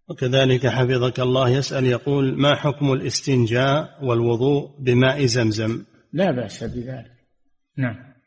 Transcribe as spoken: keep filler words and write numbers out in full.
وكذلك حفظك الله يسأل يقول: ما حكم الاستنجاء والوضوء بماء زمزم؟ لا بأس بذلك. نعم.